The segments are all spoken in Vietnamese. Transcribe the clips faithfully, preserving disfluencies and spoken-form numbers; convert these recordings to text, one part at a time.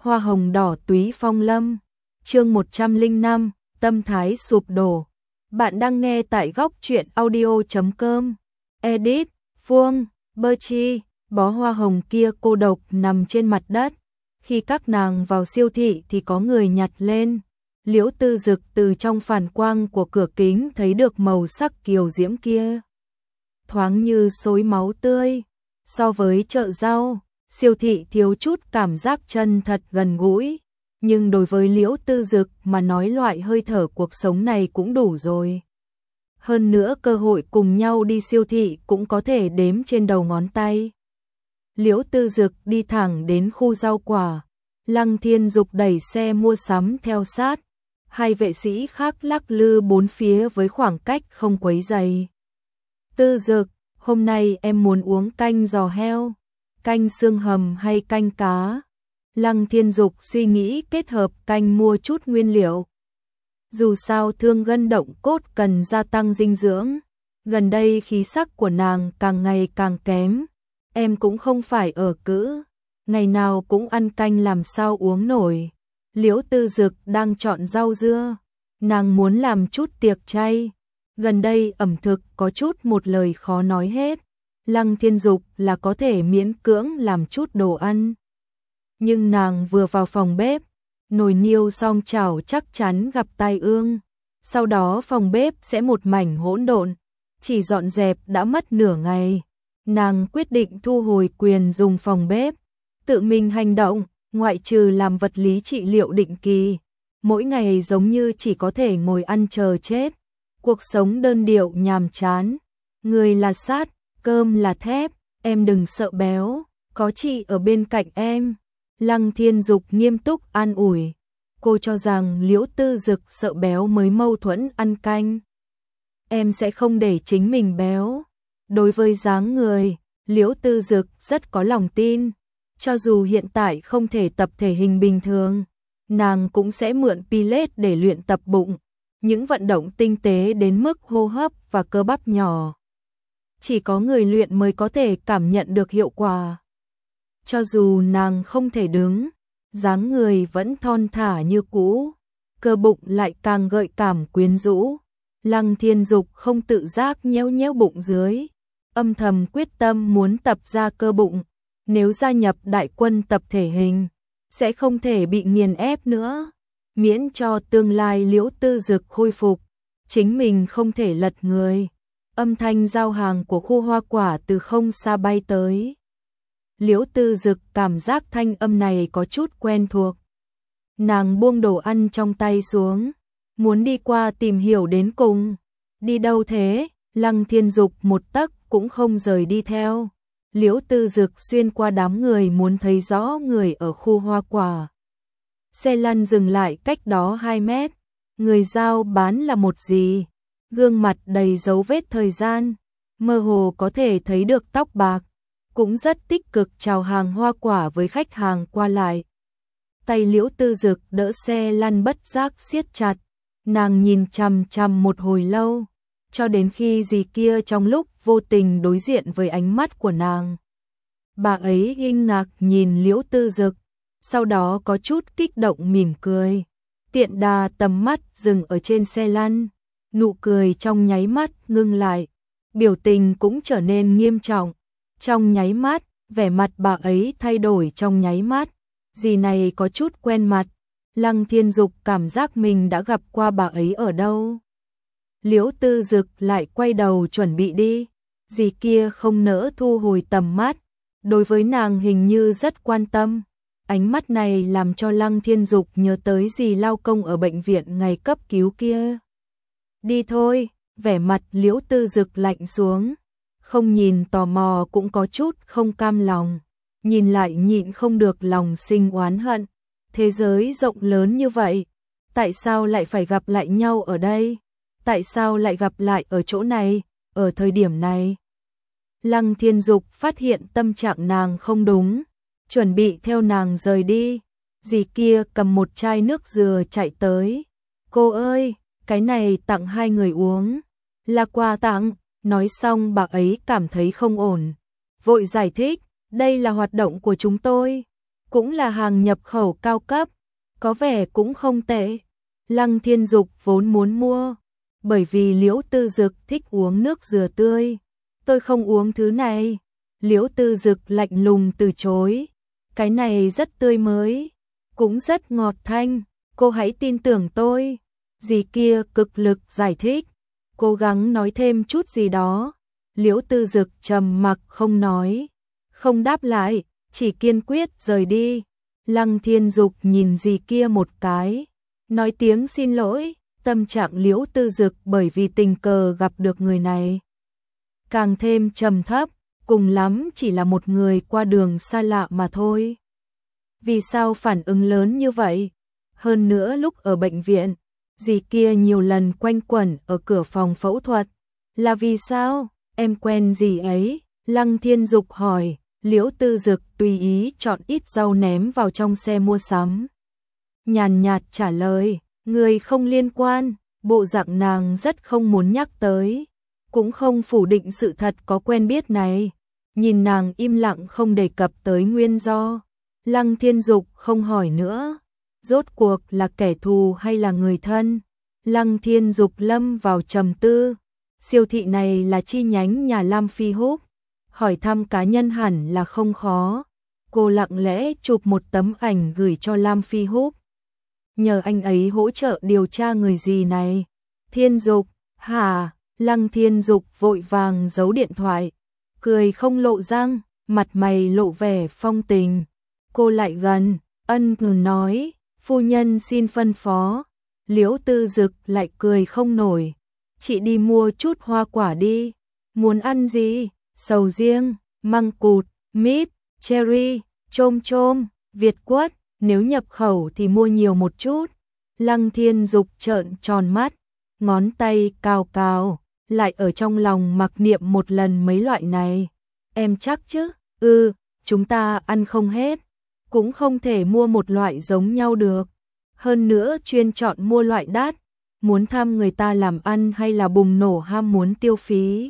Hoa hồng đỏ túy phong lâm. Chương một trăm lẻ năm, tâm thái sụp đổ. Bạn đang nghe tại góc truyện audio chấm com. Edit, Phương, Berchi, bó hoa hồng kia cô độc nằm trên mặt đất. Khi các nàng vào siêu thị thì có người nhặt lên. Liễu Tư Dực từ trong phản quang của cửa kính thấy được màu sắc kiều diễm kia. Thoáng như xối máu tươi. So với chợ rau, siêu thị thiếu chút cảm giác chân thật gần gũi. Nhưng đối với Liễu Tư Dực mà nói loại hơi thở cuộc sống này cũng đủ rồi. Hơn nữa cơ hội cùng nhau đi siêu thị cũng có thể đếm trên đầu ngón tay. Liễu Tư Dực đi thẳng đến khu rau quả. Lăng Thiên Dục đẩy xe mua sắm theo sát. Hai vệ sĩ khác lắc lư bốn phía với khoảng cách không quấy rầy. Tư Dực, hôm nay em muốn uống canh giò heo, canh xương hầm hay canh cá? Lăng Thiên Dục suy nghĩ kết hợp canh mua chút nguyên liệu. Dù sao thương gân động cốt cần gia tăng dinh dưỡng. Gần đây khí sắc của nàng càng ngày càng kém. Em cũng không phải ở cữ, ngày nào cũng ăn canh làm sao uống nổi. Liễu Tư Dực đang chọn rau dưa. Nàng muốn làm chút tiệc chay. Gần đây ẩm thực có chút một lời khó nói hết. Lăng Thiên Dục là có thể miễn cưỡng làm chút đồ ăn. Nhưng nàng vừa vào phòng bếp, nồi niêu song chảo chắc chắn gặp tai ương. Sau đó phòng bếp sẽ một mảnh hỗn độn. Chỉ dọn dẹp đã mất nửa ngày. Nàng quyết định thu hồi quyền dùng phòng bếp. Tự mình hành động, ngoại trừ làm vật lý trị liệu định kỳ. Mỗi ngày giống như chỉ có thể ngồi ăn chờ chết. Cuộc sống đơn điệu nhàm chán. Người là sắt, cơm là thép, em đừng sợ béo, có chị ở bên cạnh em. Lăng Thiên Dục nghiêm túc an ủi. Cô cho rằng Liễu Tư Dực sợ béo mới mâu thuẫn ăn canh. Em sẽ không để chính mình béo. Đối với dáng người, Liễu Tư Dực rất có lòng tin. Cho dù hiện tại không thể tập thể hình bình thường, nàng cũng sẽ mượn Pilates để luyện tập bụng. Những vận động tinh tế đến mức hô hấp và cơ bắp nhỏ. Chỉ có người luyện mới có thể cảm nhận được hiệu quả. Cho dù nàng không thể đứng, dáng người vẫn thon thả như cũ, cơ bụng lại càng gợi cảm quyến rũ. Lăng Thiên Dục không tự giác nhéo nhéo bụng dưới, âm thầm quyết tâm muốn tập ra cơ bụng. Nếu gia nhập đại quân tập thể hình, sẽ không thể bị nghiền ép nữa. Miễn cho tương lai Liễu Tư Dực khôi phục, chính mình không thể lật người. Âm thanh giao hàng của khu hoa quả từ không xa bay tới. Liễu Tư Dực cảm giác thanh âm này có chút quen thuộc. Nàng buông đồ ăn trong tay xuống, muốn đi qua tìm hiểu đến cùng. Đi đâu thế? Lăng Thiên Dục một tấc cũng không rời đi theo. Liễu Tư Dực xuyên qua đám người muốn thấy rõ người ở khu hoa quả. Xe lăn dừng lại cách đó hai mét. Người giao bán là một gì? Gương mặt đầy dấu vết thời gian, mơ hồ có thể thấy được tóc bạc, cũng rất tích cực chào hàng hoa quả với khách hàng qua lại. Tay Liễu Tư Dực đỡ xe lăn bất giác siết chặt, nàng nhìn chằm chằm một hồi lâu, cho đến khi dì kia trong lúc vô tình đối diện với ánh mắt của nàng. Bà ấy kinh ngạc nhìn Liễu Tư Dực, sau đó có chút kích động mỉm cười. Tiện đà tầm mắt dừng ở trên xe lăn, nụ cười trong nháy mắt ngưng lại, biểu tình cũng trở nên nghiêm trọng. Trong nháy mắt, vẻ mặt bà ấy thay đổi trong nháy mắt, dì này có chút quen mặt. Lăng Thiên Dục cảm giác mình đã gặp qua bà ấy ở đâu. Liễu Tư Dực lại quay đầu chuẩn bị đi, dì kia không nỡ thu hồi tầm mắt, đối với nàng hình như rất quan tâm. Ánh mắt này làm cho Lăng Thiên Dục nhớ tới dì lao công ở bệnh viện ngày cấp cứu kia. Đi thôi, vẻ mặt Liễu Tư Dực lạnh xuống, không nhìn tò mò cũng có chút không cam lòng, nhìn lại nhịn không được lòng sinh oán hận. Thế giới rộng lớn như vậy, tại sao lại phải gặp lại nhau ở đây? Tại sao lại gặp lại ở chỗ này, ở thời điểm này? Lăng Thiên Dục phát hiện tâm trạng nàng không đúng, chuẩn bị theo nàng rời đi. Dì kia cầm một chai nước dừa chạy tới. Cô ơi, cái này tặng hai người uống. Là quà tặng. Nói xong bà ấy cảm thấy không ổn, vội giải thích, đây là hoạt động của chúng tôi. cũng là hàng nhập khẩu cao cấp, có vẻ cũng không tệ. Lăng Thiên Dục vốn muốn mua, bởi vì Liễu Tư Dực thích uống nước dừa tươi. Tôi không uống thứ này. Liễu Tư Dực lạnh lùng từ chối. Cái này rất tươi mới, cũng rất ngọt thanh, cô hãy tin tưởng tôi. Dì kia cực lực giải thích, cố gắng nói thêm chút gì đó. Liễu Tư Dực trầm mặc không nói, không đáp lại, chỉ kiên quyết rời đi. Lăng Thiên Dục nhìn dì kia một cái, nói tiếng xin lỗi. Tâm trạng Liễu Tư Dực bởi vì tình cờ gặp được người này càng thêm trầm thấp, cùng lắm chỉ là một người qua đường xa lạ mà thôi. Vì sao phản ứng lớn như vậy? Hơn nữa lúc ở bệnh viện, dì kia nhiều lần quanh quẩn ở cửa phòng phẫu thuật. Là vì sao? Em quen dì ấy? Lăng Thiên Dục hỏi. Liễu Tư Dực tùy ý chọn ít rau ném vào trong xe mua sắm. Nhàn nhạt trả lời, người không liên quan. Bộ dạng nàng rất không muốn nhắc tới, cũng không phủ định sự thật có quen biết này. Nhìn nàng im lặng không đề cập tới nguyên do, Lăng Thiên Dục không hỏi nữa. Rốt cuộc là kẻ thù hay là người thân? Lăng Thiên Dục lâm vào trầm tư. Siêu thị này là chi nhánh nhà Lam Phi Húc, hỏi thăm cá nhân hẳn là không khó. Cô lặng lẽ chụp một tấm ảnh gửi cho Lam Phi Húc, nhờ anh ấy hỗ trợ điều tra người gì này. Thiên Dục, hả? Lăng Thiên Dục vội vàng giấu điện thoại, cười không lộ răng, mặt mày lộ vẻ phong tình. Cô lại gần, ân cần nói, phu nhân xin phân phó. Liễu Tư Dực lại cười không nổi, chị đi mua chút hoa quả đi. Muốn ăn gì? Sầu riêng, măng cụt, mít, cherry, chôm chôm, Việt quất, nếu nhập khẩu thì mua nhiều một chút. Lăng Thiên Dục trợn tròn mắt, ngón tay cào cào, lại ở trong lòng mặc niệm một lần mấy loại này. Em chắc chứ? Ừ, chúng ta ăn không hết, cũng không thể mua một loại giống nhau được. Hơn nữa chuyên chọn mua loại đắt, muốn thăm người ta làm ăn hay là bùng nổ ham muốn tiêu phí.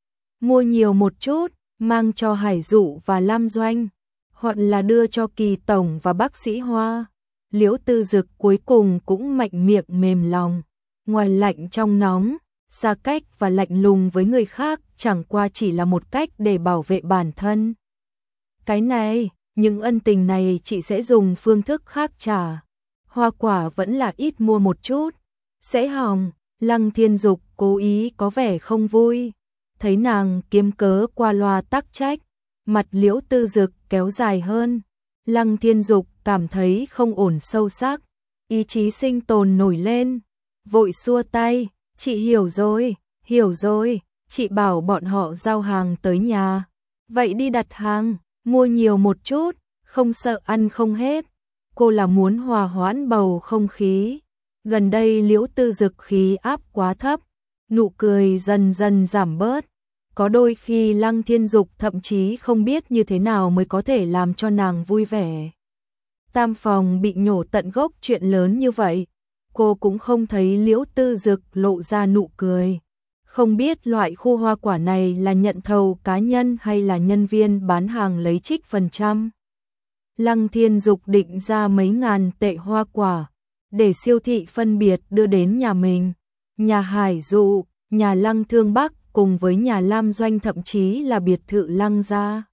Mua nhiều một chút, mang cho Hải Dụ và Lam Doanh, hoặc là đưa cho Kỳ Tổng và bác sĩ Hoa. Liễu Tư Dực cuối cùng cũng mạnh miệng mềm lòng. Ngoài lạnh trong nóng, xa cách và lạnh lùng với người khác chẳng qua chỉ là một cách để bảo vệ bản thân. Cái này, những ân tình này chị sẽ dùng phương thức khác trả. Hoa quả vẫn là ít mua một chút, sẽ hỏng. Lăng Thiên Dục cố ý có vẻ không vui, thấy nàng kiếm cớ qua loa tắc trách, mặt Liễu Tư Dực kéo dài hơn. Lăng Thiên Dục cảm thấy không ổn sâu sắc, ý chí sinh tồn nổi lên, vội xua tay, chị hiểu rồi, hiểu rồi, chị bảo bọn họ giao hàng tới nhà. Vậy đi đặt hàng, mua nhiều một chút, không sợ ăn không hết. Cô là muốn hòa hoãn bầu không khí. Gần đây Liễu Tư Dực khí áp quá thấp, nụ cười dần dần giảm bớt. Có đôi khi Lăng Thiên Dục thậm chí không biết như thế nào mới có thể làm cho nàng vui vẻ. Tam phòng bị nhổ tận gốc chuyện lớn như vậy, cô cũng không thấy Liễu Tư Dực lộ ra nụ cười. Không biết loại khu hoa quả này là nhận thầu cá nhân hay là nhân viên bán hàng lấy trích phần trăm. Lăng Thiên Dục định ra mấy ngàn tệ hoa quả, để siêu thị phân biệt đưa đến nhà mình. Nhà Hải Dụ, nhà Lăng Thương Bắc cùng với nhà Lam Doanh, thậm chí là biệt thự Lăng gia.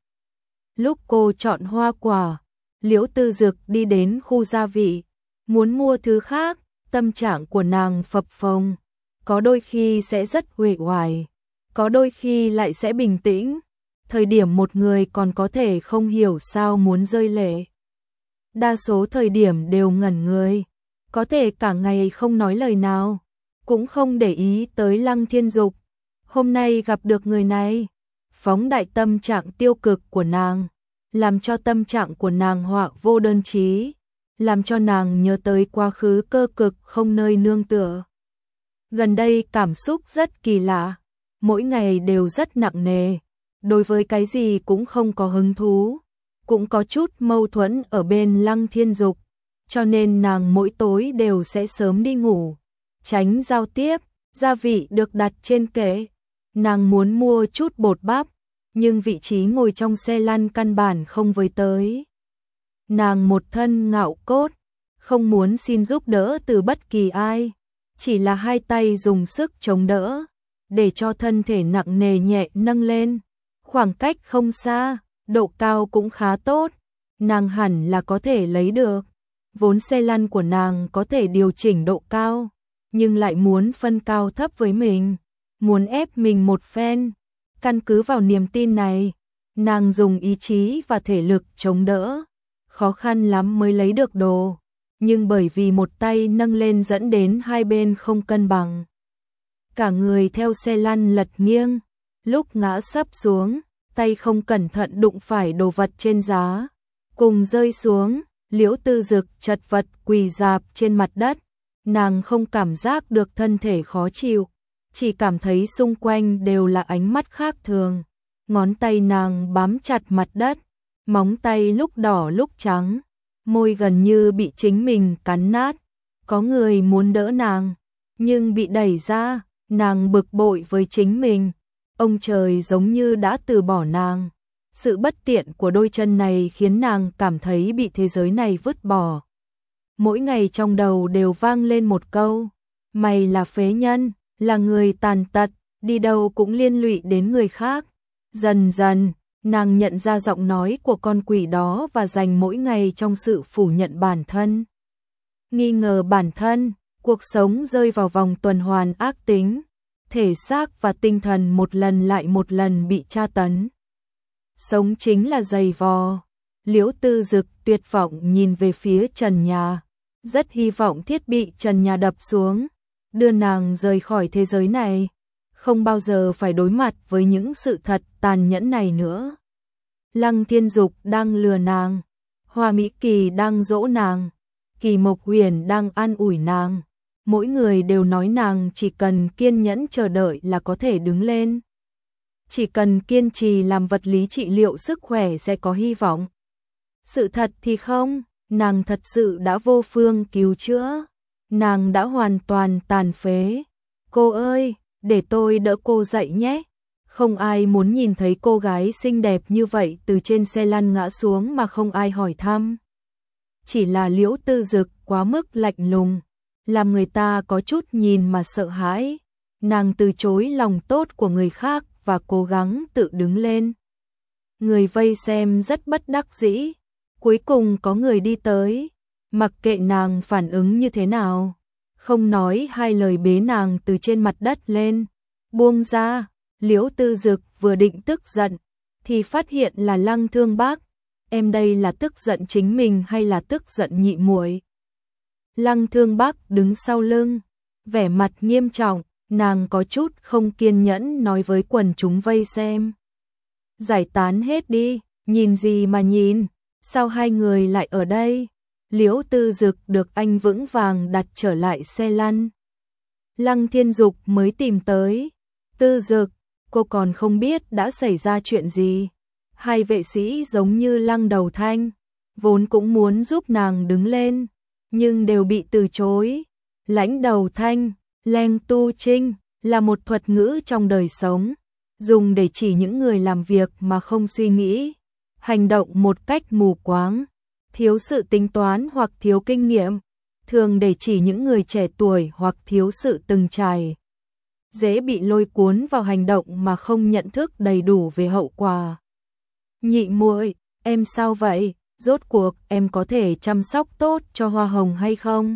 Lúc cô chọn hoa quả, Liễu Tư Dực đi đến khu gia vị, muốn mua thứ khác, tâm trạng của nàng phập phồng. Có đôi khi sẽ rất uể oải, có đôi khi lại sẽ bình tĩnh. Thời điểm một người còn có thể không hiểu sao muốn rơi lệ. Đa số thời điểm đều ngẩn người, có thể cả ngày không nói lời nào, cũng không để ý tới Lăng Thiên Dục. Hôm nay gặp được người này, phóng đại tâm trạng tiêu cực của nàng, làm cho tâm trạng của nàng họa vô đơn chí, làm cho nàng nhớ tới quá khứ cơ cực không nơi nương tựa. Gần đây cảm xúc rất kỳ lạ, mỗi ngày đều rất nặng nề, đối với cái gì cũng không có hứng thú, cũng có chút mâu thuẫn ở bên Lăng Thiên Dục, cho nên nàng mỗi tối đều sẽ sớm đi ngủ, tránh giao tiếp. Gia vị được đặt trên kệ, nàng muốn mua chút bột bắp, nhưng vị trí ngồi trong xe lăn căn bản không với tới. nàng một thân ngạo cốt, không muốn xin giúp đỡ từ bất kỳ ai, chỉ là hai tay dùng sức chống đỡ, để cho thân thể nặng nề nhẹ nâng lên. Khoảng cách không xa, độ cao cũng khá tốt, nàng hẳn là có thể lấy được. Vốn xe lăn của nàng có thể điều chỉnh độ cao, nhưng lại muốn phân cao thấp với mình, muốn ép mình một phen. Căn cứ vào niềm tin này, nàng dùng ý chí và thể lực chống đỡ, khó khăn lắm mới lấy được đồ, nhưng bởi vì một tay nâng lên dẫn đến hai bên không cân bằng. Cả người theo xe lăn lật nghiêng, lúc ngã sấp xuống, tay không cẩn thận đụng phải đồ vật trên giá, cùng rơi xuống. Liễu Tư Dực chật vật quỳ rạp trên mặt đất, nàng không cảm giác được thân thể khó chịu, chỉ cảm thấy xung quanh đều là ánh mắt khác thường. Ngón tay nàng bám chặt mặt đất, móng tay lúc đỏ lúc trắng, môi gần như bị chính mình cắn nát. Có người muốn đỡ nàng, nhưng bị đẩy ra, nàng bực bội với chính mình. Ông trời giống như đã từ bỏ nàng. Sự bất tiện của đôi chân này khiến nàng cảm thấy bị thế giới này vứt bỏ. Mỗi ngày trong đầu đều vang lên một câu: mày là phế nhân, là người tàn tật, đi đâu cũng liên lụy đến người khác. Dần dần, nàng nhận ra giọng nói của con quỷ đó và dành mỗi ngày trong sự phủ nhận bản thân, nghi ngờ bản thân. Cuộc sống rơi vào vòng tuần hoàn ác tính, thể xác và tinh thần một lần lại một lần bị tra tấn. Sống chính là giày vò. Liễu Tư Dực tuyệt vọng nhìn về phía trần nhà, rất hy vọng thiết bị trần nhà đập xuống, đưa nàng rời khỏi thế giới này, không bao giờ phải đối mặt với những sự thật tàn nhẫn này nữa. Lăng Thiên Dục đang lừa nàng, Hoa Mỹ Kỳ đang dỗ nàng, Kỳ Mộc Huyền đang an ủi nàng. Mỗi người đều nói nàng chỉ cần kiên nhẫn chờ đợi là có thể đứng lên. Chỉ cần kiên trì làm vật lý trị liệu sức khỏe sẽ có hy vọng. Sự thật thì không, nàng thật sự đã vô phương cứu chữa. Nàng đã hoàn toàn tàn phế. Cô ơi, để tôi đỡ cô dậy nhé. Không ai muốn nhìn thấy cô gái xinh đẹp như vậy từ trên xe lăn ngã xuống mà không ai hỏi thăm. Chỉ là Liễu Tư Dực quá mức lạnh lùng, làm người ta có chút nhìn mà sợ hãi. Nàng từ chối lòng tốt của người khác và cố gắng tự đứng lên. Người vây xem rất bất đắc dĩ. Cuối cùng có người đi tới, mặc kệ nàng phản ứng như thế nào, không nói hai lời bế nàng từ trên mặt đất lên, buông ra. Liễu Tư Dực vừa định tức giận, thì phát hiện là Lăng Thương Bác. Em đây là tức giận chính mình hay là tức giận nhị muội? Lăng Thương Bác đứng sau lưng, vẻ mặt nghiêm trọng, nàng có chút không kiên nhẫn nói với quần chúng vây xem. Giải tán hết đi, nhìn gì mà nhìn, sao hai người lại ở đây? Liễu Tư Dực được anh vững vàng đặt trở lại xe lăn. Lăng Thiên Dục mới tìm tới. Tư Dực, cô còn không biết đã xảy ra chuyện gì. Hai vệ sĩ giống như Lăng Đầu Thanh, vốn cũng muốn giúp nàng đứng lên, nhưng đều bị từ chối. Lãnh Đầu Thanh, Leng Tu Trinh, là một thuật ngữ trong đời sống, dùng để chỉ những người làm việc mà không suy nghĩ, hành động một cách mù quáng, thiếu sự tính toán hoặc thiếu kinh nghiệm, thường để chỉ những người trẻ tuổi hoặc thiếu sự từng trải, dễ bị lôi cuốn vào hành động mà không nhận thức đầy đủ về hậu quả. Nhị muội, em sao vậy? Rốt cuộc em có thể chăm sóc tốt cho Hoa Hồng hay không?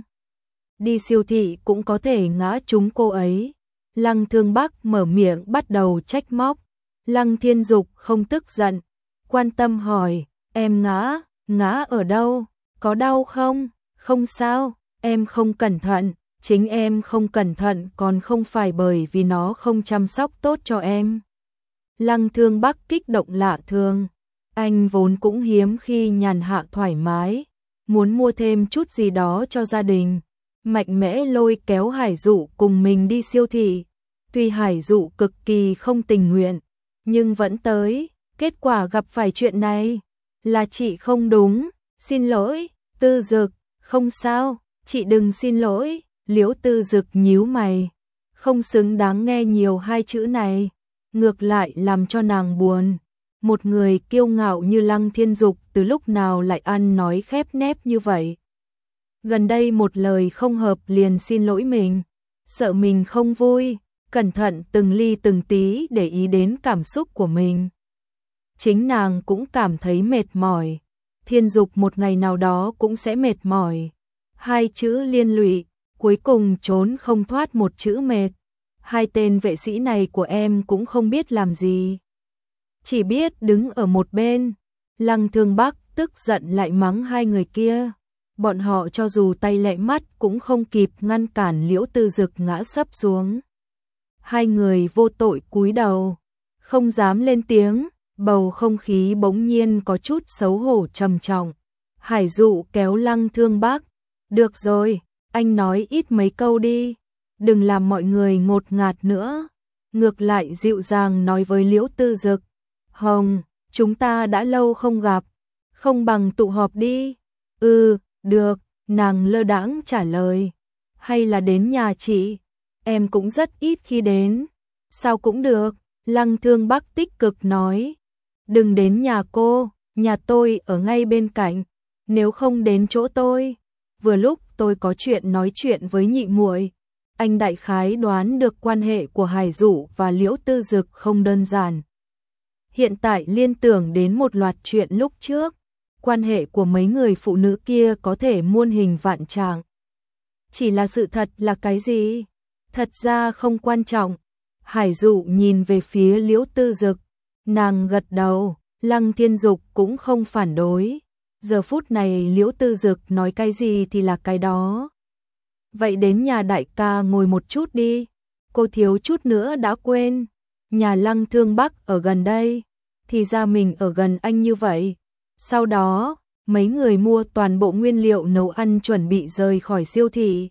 Đi siêu thị cũng có thể ngã trúng cô ấy. Lăng Thương Bác mở miệng bắt đầu trách móc. Lăng Thiên Dục không tức giận, quan tâm hỏi, em ngã, ngã ở đâu? Có đau không? Không sao, em không cẩn thận, chính em không cẩn thận còn không phải bởi vì nó không chăm sóc tốt cho em. Lăng Thương Bác kích động lạ thường, anh vốn cũng hiếm khi nhàn hạ thoải mái, muốn mua thêm chút gì đó cho gia đình. Mạnh mẽ lôi kéo Hải Dụ cùng mình đi siêu thị. Tuy Hải Dụ cực kỳ không tình nguyện, nhưng vẫn tới. Kết quả gặp phải chuyện này, là chị không đúng. Xin lỗi, Tư Dực. Không sao, chị đừng xin lỗi. Liễu Tư Dực nhíu mày, không xứng đáng nghe nhiều hai chữ này, ngược lại làm cho nàng buồn. Một người kiêu ngạo như Lăng Thiên Dục từ lúc nào lại ăn nói khép nép như vậy. Gần đây một lời không hợp liền xin lỗi mình, sợ mình không vui, cẩn thận từng ly từng tí để ý đến cảm xúc của mình. Chính nàng cũng cảm thấy mệt mỏi, Thiên Dục một ngày nào đó cũng sẽ mệt mỏi. Hai chữ liên lụy, cuối cùng trốn không thoát một chữ mệt. Hai tên vệ sĩ này của em cũng không biết làm gì, chỉ biết đứng ở một bên. Lăng Thương Bắc tức giận lại mắng hai người kia. Bọn họ cho dù tay lẹ mắt cũng không kịp ngăn cản Liễu Tư Dực ngã sấp xuống. Hai người vô tội cúi đầu, không dám lên tiếng, bầu không khí bỗng nhiên có chút xấu hổ trầm trọng. Hải Dụ kéo Lăng Thương Bắc, được rồi, anh nói ít mấy câu đi, đừng làm mọi người ngột ngạt nữa. Ngược lại dịu dàng nói với Liễu Tư Dực, Hồng, chúng ta đã lâu không gặp, không bằng tụ họp đi. Ừ, được, nàng lơ đãng trả lời. Hay là đến nhà chị, em cũng rất ít khi đến. Sao cũng được, Lăng Thương Bắc tích cực nói. Đừng đến nhà cô, nhà tôi ở ngay bên cạnh, nếu không đến chỗ tôi. Vừa lúc tôi có chuyện nói chuyện với nhị muội. Anh đại khái đoán được quan hệ của Hải Dụ và Liễu Tư Dực không đơn giản. Hiện tại liên tưởng đến một loạt chuyện lúc trước, quan hệ của mấy người phụ nữ kia có thể muôn hình vạn trạng. Chỉ là sự thật là cái gì? Thật ra không quan trọng. Hải Dụ nhìn về phía Liễu Tư Dực, nàng gật đầu, Lăng Thiên Dục cũng không phản đối. Giờ phút này Liễu Tư Dực nói cái gì thì là cái đó. Vậy đến nhà đại ca ngồi một chút đi, cô thiếu chút nữa đã quên. Nhà Lăng Thương Bắc ở gần đây, thì ra mình ở gần anh như vậy. Sau đó, mấy người mua toàn bộ nguyên liệu nấu ăn chuẩn bị rời khỏi siêu thị.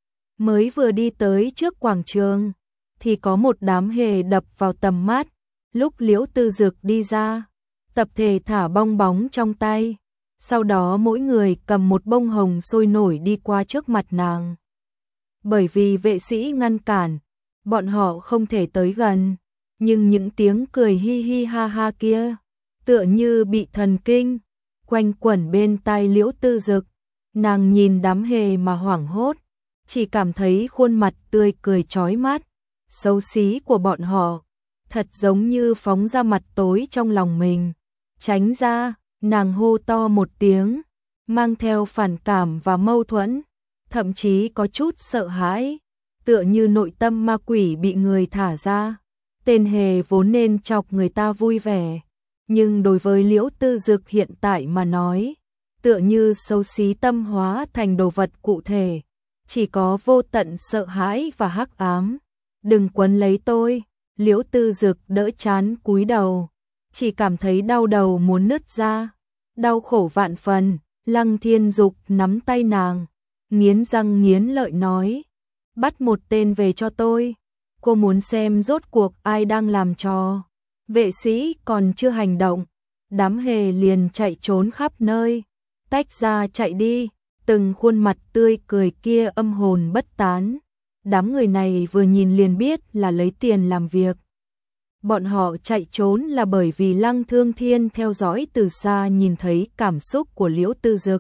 Mới vừa đi tới trước quảng trường, thì có một đám hề đập vào tầm mắt. Lúc Liễu Tư Dực đi ra, tập thể thả bong bóng trong tay. Sau đó mỗi người cầm một bông hồng sôi nổi đi qua trước mặt nàng. Bởi vì vệ sĩ ngăn cản, bọn họ không thể tới gần. Nhưng những tiếng cười hi hi ha ha kia, tựa như bị thần kinh, quanh quẩn bên tai Liễu Tư Dực. Nàng nhìn đám hề mà hoảng hốt, chỉ cảm thấy khuôn mặt tươi cười chói mắt, xấu xí của bọn họ, thật giống như phóng ra mặt tối trong lòng mình. Tránh ra, nàng hô to một tiếng, mang theo phản cảm và mâu thuẫn, thậm chí có chút sợ hãi, tựa như nội tâm ma quỷ bị người thả ra. Tên hề vốn nên chọc người ta vui vẻ, nhưng đối với Liễu Tư Dực hiện tại mà nói, tựa như xấu xí tâm hóa thành đồ vật cụ thể, chỉ có vô tận sợ hãi và hắc ám. Đừng quấn lấy tôi, Liễu Tư Dực đỡ chán cúi đầu, chỉ cảm thấy đau đầu muốn nứt ra, đau khổ vạn phần. Lăng Thiên Dục nắm tay nàng, nghiến răng nghiến lợi nói, bắt một tên về cho tôi. Cô muốn xem rốt cuộc ai đang làm trò. Vệ sĩ còn chưa hành động, đám hề liền chạy trốn khắp nơi, tách ra chạy đi, từng khuôn mặt tươi cười kia âm hồn bất tán. Đám người này vừa nhìn liền biết là lấy tiền làm việc. Bọn họ chạy trốn là bởi vì Lăng Thương Thiên theo dõi từ xa nhìn thấy cảm xúc của Liễu Tư Dực.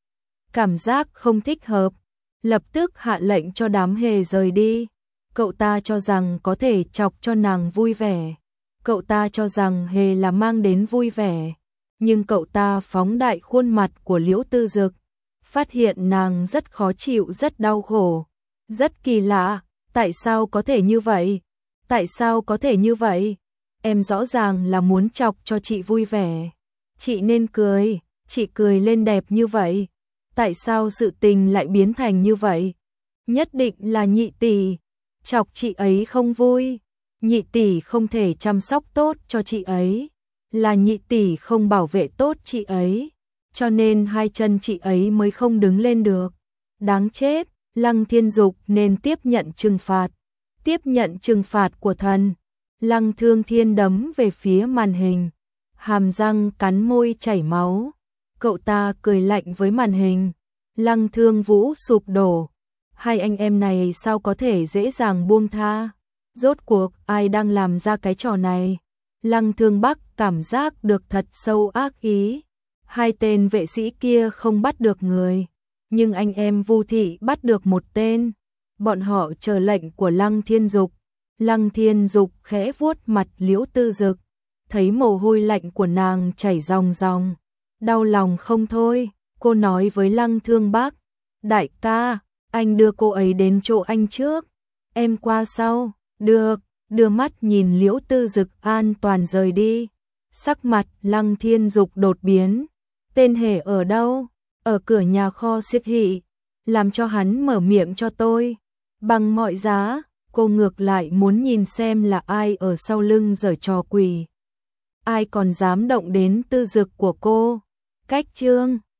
Cảm giác không thích hợp, lập tức hạ lệnh cho đám hề rời đi. Cậu ta cho rằng có thể chọc cho nàng vui vẻ. Cậu ta cho rằng hề là mang đến vui vẻ. Nhưng cậu ta phóng đại khuôn mặt của Liễu Tư Dực, phát hiện nàng rất khó chịu, rất đau khổ. Rất kỳ lạ, tại sao có thể như vậy? Tại sao có thể như vậy? Em rõ ràng là muốn chọc cho chị vui vẻ. Chị nên cười, chị cười lên đẹp như vậy. Tại sao sự tình lại biến thành như vậy? Nhất định là nhị tỷ chọc chị ấy không vui. Nhị tỷ không thể chăm sóc tốt cho chị ấy, là nhị tỷ không bảo vệ tốt chị ấy, cho nên hai chân chị ấy mới không đứng lên được. Đáng chết, Lăng Thiên Dục nên tiếp nhận trừng phạt. Tiếp nhận trừng phạt của thần. Lăng Thương Thiên đấm về phía màn hình, hàm răng cắn môi chảy máu. Cậu ta cười lạnh với màn hình. Lăng Thương Vũ sụp đổ. Hai anh em này sao có thể dễ dàng buông tha? Rốt cuộc ai đang làm ra cái trò này? Lăng Thương Bắc cảm giác được thật sâu ác ý. Hai tên vệ sĩ kia không bắt được người, nhưng anh em Vu Thị bắt được một tên. Bọn họ chờ lệnh của Lăng Thiên Dục. Lăng Thiên Dục khẽ vuốt mặt Liễu Tư Dực, thấy mồ hôi lạnh của nàng chảy ròng ròng, đau lòng không thôi. Cô nói với Lăng Thương Bắc, đại ca, anh đưa cô ấy đến chỗ anh trước, em qua sau. Được, đưa mắt nhìn Liễu Tư Dực an toàn rời đi. Sắc mặt Lăng Thiên Dục đột biến, tên hề ở đâu? Ở cửa nhà kho Siết Hỷ, làm cho hắn mở miệng cho tôi. Bằng mọi giá, cô ngược lại muốn nhìn xem là ai ở sau lưng giở trò quỷ. Ai còn dám động đến Tư Dực của cô? Cách chương